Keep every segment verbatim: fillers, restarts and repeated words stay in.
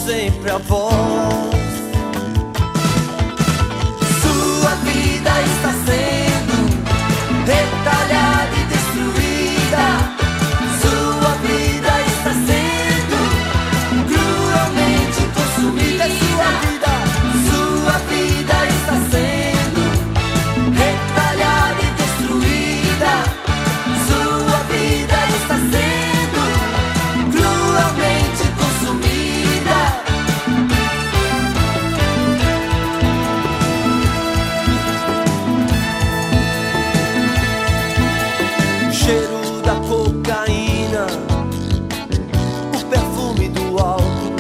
sempre a voz. Sua vida está sendo retalhada e destruída. Sua vida está sendo cruelmente consumida. Sua vida, sua vida está sendo retalhada e destruída. Sua vida está sendo cruelmente consumida. O cheiro da cocaína, o perfume do álcool,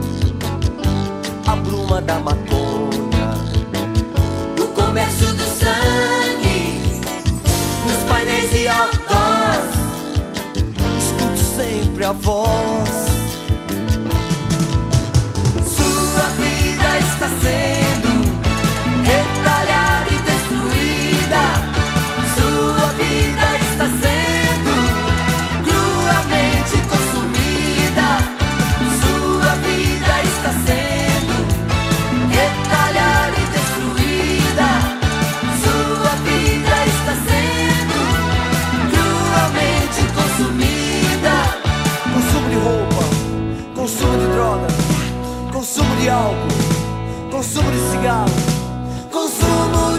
a bruma da maconha, o comércio do sangue, nos painéis e outdoors, escuto sempre a voz. Sua vida está sendo retalhada e destruída. Sua vida está sendo cruelmente consumida. Sua vida está sendo retalhada e destruída. Sua vida está sendo cruelmente consumida. Consumo de roupa, consumo de droga, consumo de álcool, consumo de cigarro, consumo